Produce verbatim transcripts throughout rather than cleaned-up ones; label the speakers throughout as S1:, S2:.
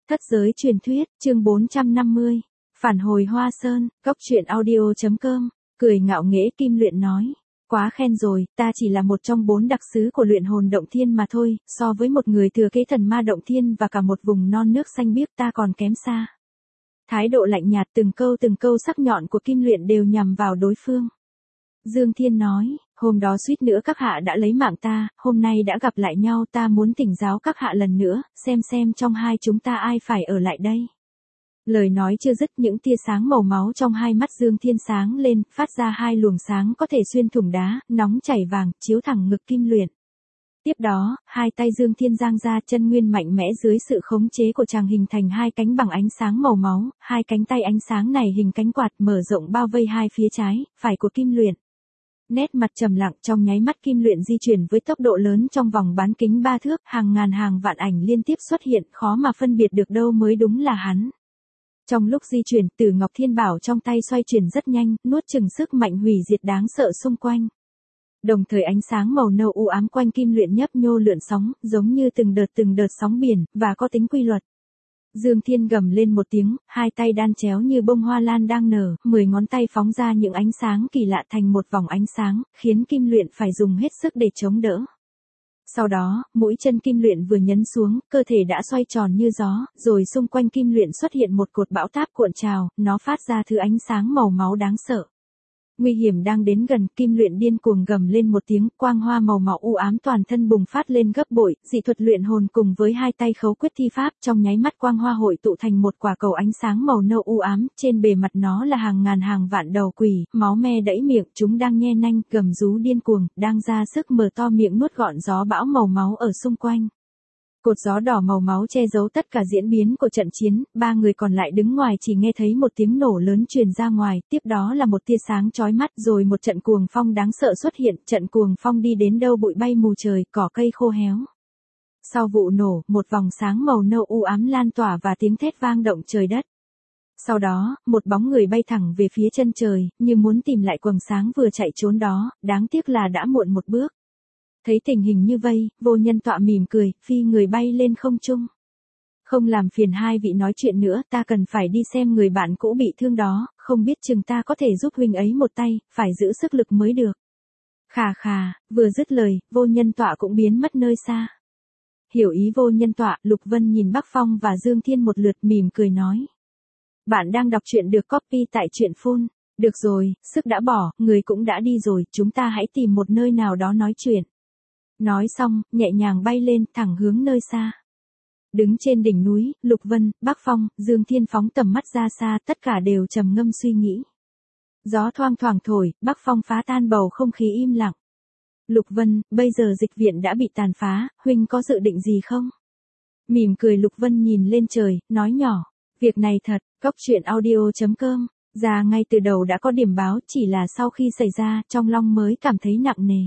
S1: Thất giới truyền thuyết, chương bốn trăm năm mươi. Phản hồi Hoa Sơn, góc truyện audio chấm com, cười ngạo nghễ Kim Luyện nói. Quá khen rồi, ta chỉ là một trong bốn đặc sứ của luyện hồn động thiên mà thôi, so với một người thừa kế thần ma động thiên và cả một vùng non nước xanh biếc ta còn kém xa. Thái độ lạnh nhạt từng câu từng câu sắc nhọn của Kim Luyện đều nhằm vào đối phương. Dương Thiên nói, hôm đó suýt nữa các hạ đã lấy mạng ta, hôm nay đã gặp lại nhau ta muốn thỉnh giáo các hạ lần nữa, xem xem trong hai chúng ta ai phải ở lại đây. Lời nói chưa dứt những tia sáng màu máu trong hai mắt Dương Thiên sáng lên, phát ra hai luồng sáng có thể xuyên thủng đá, nóng chảy vàng, chiếu thẳng ngực Kim Luyện. Tiếp đó, hai tay Dương Thiên giang ra, chân nguyên mạnh mẽ dưới sự khống chế của chàng hình thành hai cánh bằng ánh sáng màu máu, hai cánh tay ánh sáng này hình cánh quạt mở rộng bao vây hai phía trái, phải của Kim Luyện. Nét mặt trầm lặng trong nháy mắt Kim Luyện di chuyển với tốc độ lớn trong vòng bán kính ba thước, hàng ngàn hàng vạn ảnh liên tiếp xuất hiện, khó mà phân biệt được đâu mới đúng là hắn. Trong lúc di chuyển, Tử Ngọc Thiên Bảo trong tay xoay chuyển rất nhanh, nuốt chửng sức mạnh hủy diệt đáng sợ xung quanh. Đồng thời ánh sáng màu nâu u ám quanh Kim Luyện nhấp nhô lượn sóng, giống như từng đợt từng đợt sóng biển, và có tính quy luật. Dương Thiên gầm lên một tiếng, hai tay đan chéo như bông hoa lan đang nở, mười ngón tay phóng ra những ánh sáng kỳ lạ thành một vòng ánh sáng, khiến Kim Luyện phải dùng hết sức để chống đỡ. Sau đó, mũi chân Kim Luyện vừa nhấn xuống, cơ thể đã xoay tròn như gió, rồi xung quanh Kim Luyện xuất hiện một cột bão táp cuộn trào, nó phát ra thứ ánh sáng màu máu đáng sợ. Nguy hiểm đang đến gần, Kim Luyện điên cuồng gầm lên một tiếng, quang hoa màu máu u ám toàn thân bùng phát lên gấp bội, dị thuật luyện hồn cùng với hai tay khấu quyết thi pháp, trong nháy mắt quang hoa hội tụ thành một quả cầu ánh sáng màu nâu u ám, trên bề mặt nó là hàng ngàn hàng vạn đầu quỷ, máu me đẫy miệng, chúng đang nhe nanh, gầm rú điên cuồng, đang ra sức mở to miệng nuốt gọn gió bão màu máu ở xung quanh. Cột gió đỏ màu máu che giấu tất cả diễn biến của trận chiến, ba người còn lại đứng ngoài chỉ nghe thấy một tiếng nổ lớn truyền ra ngoài, tiếp đó là một tia sáng chói mắt, rồi một trận cuồng phong đáng sợ xuất hiện, trận cuồng phong đi đến đâu bụi bay mù trời, cỏ cây khô héo. Sau vụ nổ, một vòng sáng màu nâu u ám lan tỏa và tiếng thét vang động trời đất. Sau đó, một bóng người bay thẳng về phía chân trời, như muốn tìm lại quầng sáng vừa chạy trốn đó, đáng tiếc là đã muộn một bước. Thấy tình hình như vây, Vô Nhân Tọa mỉm cười, phi người bay lên không trung. Không làm phiền hai vị nói chuyện nữa, ta cần phải đi xem người bạn cũ bị thương đó, không biết chừng ta có thể giúp huynh ấy một tay, phải giữ sức lực mới được. Khà khà, vừa dứt lời, Vô Nhân Tọa cũng biến mất nơi xa. Hiểu ý Vô Nhân Tọa, Lục Vân nhìn Bắc Phong và Dương Thiên một lượt mỉm cười nói. Bạn đang đọc truyện được copy tại truyện phun. Được rồi, sức đã bỏ, người cũng đã đi rồi, chúng ta hãy tìm một nơi nào đó nói chuyện. Nói xong, nhẹ nhàng bay lên, thẳng hướng nơi xa. Đứng trên đỉnh núi, Lục Vân, Bắc Phong, Dương Thiên phóng tầm mắt ra xa, tất cả đều trầm ngâm suy nghĩ. Gió thoang thoảng thổi, Bắc Phong phá tan bầu không khí im lặng. Lục Vân, bây giờ dịch viện đã bị tàn phá, huynh có dự định gì không? Mỉm cười Lục Vân nhìn lên trời, nói nhỏ. Việc này thật, góc truyện audio chấm com, ra ngay từ đầu đã có điểm báo, chỉ là sau khi xảy ra, trong lòng mới cảm thấy nặng nề.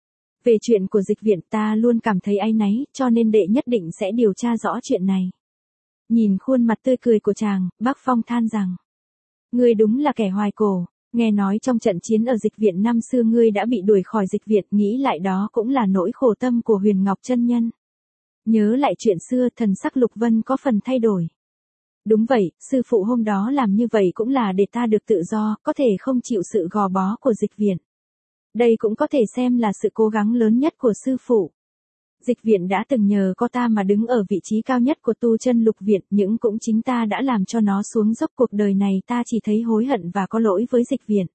S1: Về chuyện của dịch viện ta luôn cảm thấy áy náy, cho nên đệ nhất định sẽ điều tra rõ chuyện này. Nhìn khuôn mặt tươi cười của chàng, Bắc Phong than rằng. Ngươi đúng là kẻ hoài cổ, nghe nói trong trận chiến ở dịch viện năm xưa ngươi đã bị đuổi khỏi dịch viện, nghĩ lại đó cũng là nỗi khổ tâm của Huyền Ngọc chân nhân. Nhớ lại chuyện xưa, thần sắc Lục Vân có phần thay đổi. Đúng vậy, sư phụ hôm đó làm như vậy cũng là để ta được tự do, có thể không chịu sự gò bó của dịch viện. Đây cũng có thể xem là sự cố gắng lớn nhất của sư phụ. Dịch viện đã từng nhờ có ta mà đứng ở vị trí cao nhất của tu chân lục viện, nhưng cũng chính ta đã làm cho nó xuống dốc, cuộc đời này ta chỉ thấy hối hận và có lỗi với dịch viện.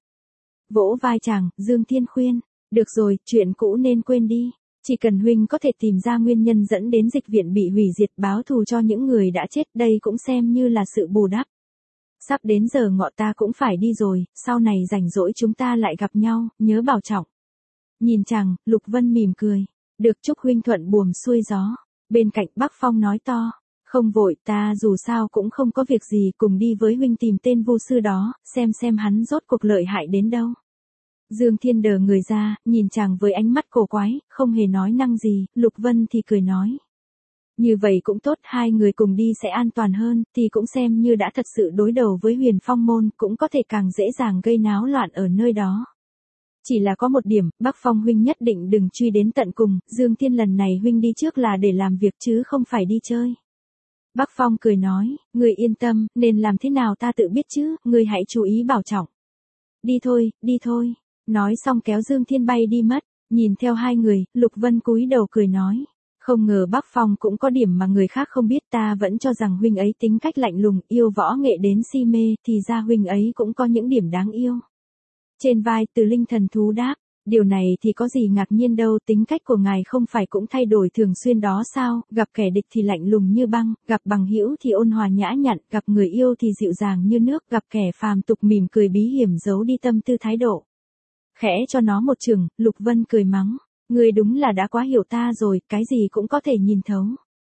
S1: Vỗ vai chàng, Dương Thiên khuyên, được rồi, chuyện cũ nên quên đi. Chỉ cần huynh có thể tìm ra nguyên nhân dẫn đến dịch viện bị hủy diệt, báo thù cho những người đã chết, đây cũng xem như là sự bù đắp. Sắp đến giờ ngọ ta cũng phải đi rồi, sau này rảnh rỗi chúng ta lại gặp nhau, nhớ bảo trọng. Nhìn chàng, Lục Vân mỉm cười. Được, chúc huynh thuận buồm xuôi gió. Bên cạnh Bắc Phong nói to. Không vội, ta dù sao cũng không có việc gì, cùng đi với huynh tìm tên vô sư đó, xem xem hắn rốt cuộc lợi hại đến đâu. Dương Thiên đờ người ra, nhìn chàng với ánh mắt cổ quái, không hề nói năng gì, Lục Vân thì cười nói. Như vậy cũng tốt, hai người cùng đi sẽ an toàn hơn, thì cũng xem như đã thật sự đối đầu với Huyền Phong môn, cũng có thể càng dễ dàng gây náo loạn ở nơi đó. Chỉ là có một điểm, Bắc Phong huynh nhất định đừng truy đến tận cùng, Dương Thiên lần này huynh đi trước là để làm việc chứ không phải đi chơi. Bắc Phong cười nói, người yên tâm, nên làm thế nào ta tự biết chứ, người hãy chú ý bảo trọng. Đi thôi, đi thôi. Nói xong kéo Dương Thiên bay đi mất, nhìn theo hai người, Lục Vân cúi đầu cười nói. Không ngờ Bắc Phong cũng có điểm mà người khác không biết, ta vẫn cho rằng huynh ấy tính cách lạnh lùng, yêu võ nghệ đến si mê, thì ra huynh ấy cũng có những điểm đáng yêu. Trên vai Từ Linh thần thú đáp, điều này thì có gì ngạc nhiên đâu, tính cách của ngài không phải cũng thay đổi thường xuyên đó sao, gặp kẻ địch thì lạnh lùng như băng, gặp bằng hữu thì ôn hòa nhã nhặn, gặp người yêu thì dịu dàng như nước, gặp kẻ phàm tục mỉm cười bí hiểm giấu đi tâm tư thái độ. Khẽ cho nó một chừng, Lục Vân cười mắng, ngươi đúng là đã quá hiểu ta rồi, cái gì cũng có thể nhìn thấu.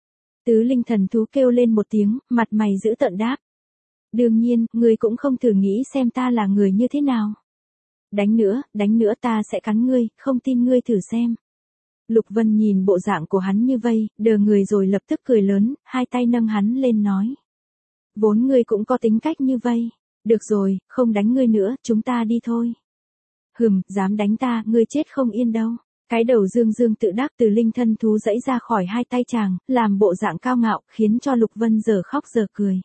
S1: Tứ Linh thần thú kêu lên một tiếng, mặt mày giữ tợn đáp. Đương nhiên, ngươi cũng không thử nghĩ xem ta là người như thế nào. Đánh nữa, đánh nữa ta sẽ cắn ngươi, không tin ngươi thử xem. Lục Vân nhìn bộ dạng của hắn như vây, đờ người rồi lập tức cười lớn, hai tay nâng hắn lên nói. Vốn ngươi cũng có tính cách như vây. Được rồi, không đánh ngươi nữa, chúng ta đi thôi. Hừm, dám đánh ta, ngươi chết không yên đâu. Cái đầu dương dương tự đắc Từ Linh thân thú dẫy ra khỏi hai tay chàng, làm bộ dạng cao ngạo, khiến cho Lục Vân giờ khóc giờ cười.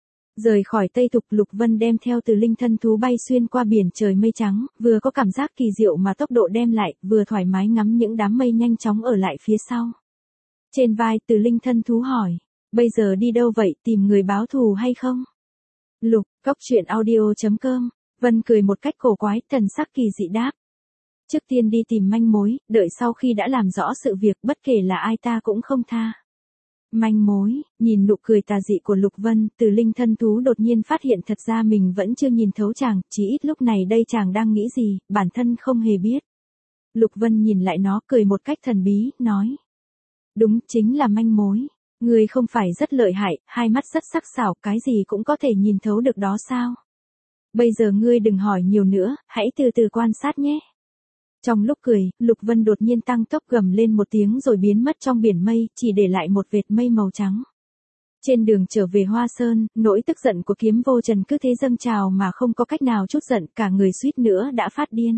S1: Rời khỏi Tây Thục, Lục Vân đem theo Từ Linh thân thú bay xuyên qua biển trời mây trắng, vừa có cảm giác kỳ diệu mà tốc độ đem lại, vừa thoải mái ngắm những đám mây nhanh chóng ở lại phía sau. Trên vai Từ Linh thân thú hỏi, bây giờ đi đâu vậy, tìm người báo thù hay không? Lục, cốc truyện audio chấm com, Vân cười một cách cổ quái, thần sắc kỳ dị đáp. Trước tiên đi tìm manh mối, đợi sau khi đã làm rõ sự việc, bất kể là ai ta cũng không tha. Manh mối, nhìn nụ cười tà dị của Lục Vân, Từ Linh thân thú đột nhiên phát hiện thật ra mình vẫn chưa nhìn thấu chàng, chỉ ít lúc này đây chàng đang nghĩ gì, bản thân không hề biết. Lục Vân nhìn lại nó cười một cách thần bí, nói. Đúng, chính là manh mối. Ngươi không phải rất lợi hại, hai mắt rất sắc sảo, cái gì cũng có thể nhìn thấu được đó sao? Bây giờ ngươi đừng hỏi nhiều nữa, hãy từ từ quan sát nhé. Trong lúc cười, Lục Vân đột nhiên tăng tốc gầm lên một tiếng rồi biến mất trong biển mây, chỉ để lại một vệt mây màu trắng. Trên đường trở về Hoa Sơn, nỗi tức giận của Kiếm Vô Trần cứ thế dâng trào mà không có cách nào trút giận, cả người suýt nữa đã phát điên.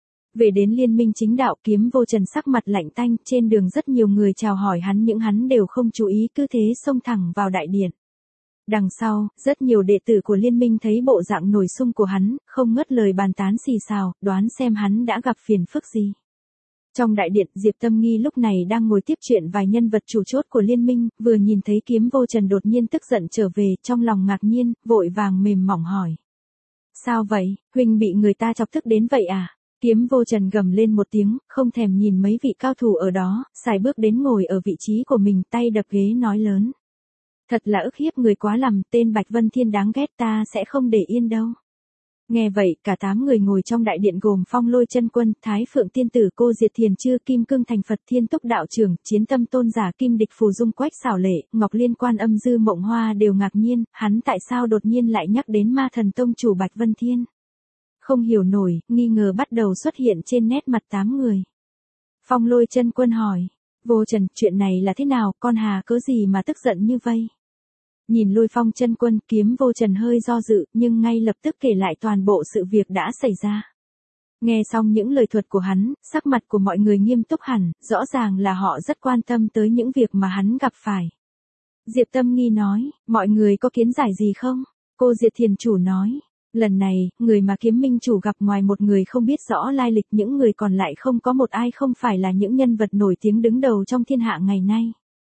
S1: Về đến Liên Minh Chính Đạo, Kiếm Vô Trần sắc mặt lạnh tanh, trên đường rất nhiều người chào hỏi hắn nhưng hắn đều không chú ý, cứ thế xông thẳng vào đại điện. Đằng sau, rất nhiều đệ tử của liên minh thấy bộ dạng nổi sung của hắn, không ngớt lời bàn tán xì xào, đoán xem hắn đã gặp phiền phức gì. Trong đại điện, Diệp Tâm Nghi lúc này đang ngồi tiếp chuyện vài nhân vật chủ chốt của liên minh, vừa nhìn thấy Kiếm Vô Trần đột nhiên tức giận trở về, trong lòng ngạc nhiên, vội vàng mềm mỏng hỏi. Sao vậy, huynh bị người ta chọc tức đến vậy à? Kiếm Vô Trần gầm lên một tiếng, không thèm nhìn mấy vị cao thủ ở đó, xài bước đến ngồi ở vị trí của mình, tay đập ghế nói lớn. Thật là ức hiếp người quá lầm, tên Bạch Vân Thiên đáng ghét, ta sẽ không để yên đâu. Nghe vậy, cả tám người ngồi trong đại điện gồm Phong Lôi Chân Quân, Thái Phượng Tiên Tử, Cô Diệt Thiền Chư, Kim Cương Thành Phật, Thiên Túc Đạo Trưởng, Chiến Tâm Tôn Giả, Kim Địch Phù Dung, Quách Xảo Lệ, Ngọc Liên Quan Âm Dư Mộng Hoa đều ngạc nhiên, hắn tại sao đột nhiên lại nhắc đến Ma Thần Tông chủ Bạch Vân Thiên. Không hiểu nổi, nghi ngờ bắt đầu xuất hiện trên nét mặt tám người. Phong Lôi Chân Quân hỏi, Vô Trần, chuyện này là thế nào, con hà cớ gì mà tức giận như vây? Nhìn Lôi Phong Chân Quân, Kiếm Vô Trần hơi do dự, nhưng ngay lập tức kể lại toàn bộ sự việc đã xảy ra. Nghe xong những lời thuật của hắn, sắc mặt của mọi người nghiêm túc hẳn, rõ ràng là họ rất quan tâm tới những việc mà hắn gặp phải. Diệp Tâm Nghi nói, mọi người có kiến giải gì không? Cô Diệt Thiền Chủ nói, lần này, người mà Kiếm Minh Chủ gặp ngoài một người không biết rõ lai lịch, những người còn lại không có một ai không phải là những nhân vật nổi tiếng đứng đầu trong thiên hạ ngày nay.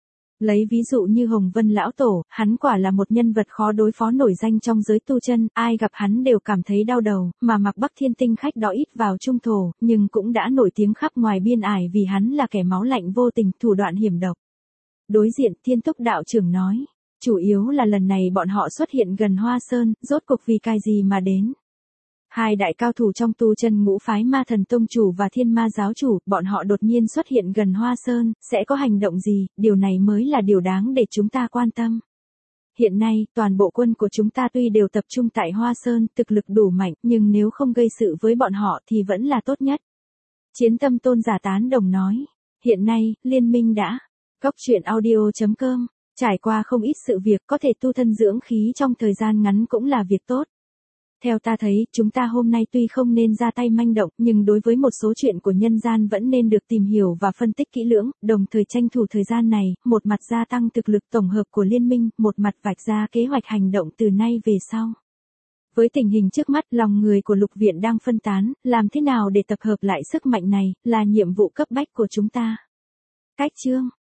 S1: Lấy ví dụ như Hồng Vân Lão Tổ, hắn quả là một nhân vật khó đối phó nổi danh trong giới tu chân, ai gặp hắn đều cảm thấy đau đầu, mà Mạc Bắc Thiên Tinh khách đó ít vào trung thổ, nhưng cũng đã nổi tiếng khắp ngoài biên ải vì hắn là kẻ máu lạnh vô tình, thủ đoạn hiểm độc. Đối diện, Thiên Túc Đạo Trưởng nói, chủ yếu là lần này bọn họ xuất hiện gần Hoa Sơn, rốt cuộc vì cái gì mà đến. Hai đại cao thủ trong tu chân ngũ phái Ma Thần Tông chủ và Thiên Ma giáo chủ, bọn họ đột nhiên xuất hiện gần Hoa Sơn, sẽ có hành động gì, điều này mới là điều đáng để chúng ta quan tâm. Hiện nay, toàn bộ quân của chúng ta tuy đều tập trung tại Hoa Sơn, thực lực đủ mạnh, nhưng nếu không gây sự với bọn họ thì vẫn là tốt nhất. Chiến Tâm Tôn Giả tán đồng nói, hiện nay, liên minh đã, cốc truyện audio chấm com, trải qua không ít sự việc, có thể tu thân dưỡng khí trong thời gian ngắn cũng là việc tốt. Theo ta thấy, chúng ta hôm nay tuy không nên ra tay manh động, nhưng đối với một số chuyện của nhân gian vẫn nên được tìm hiểu và phân tích kỹ lưỡng, đồng thời tranh thủ thời gian này, một mặt gia tăng thực lực tổng hợp của liên minh, một mặt vạch ra kế hoạch hành động từ nay về sau. Với tình hình trước mắt, lòng người của lục viện đang phân tán, làm thế nào để tập hợp lại sức mạnh này, là nhiệm vụ cấp bách của chúng ta. Cách chương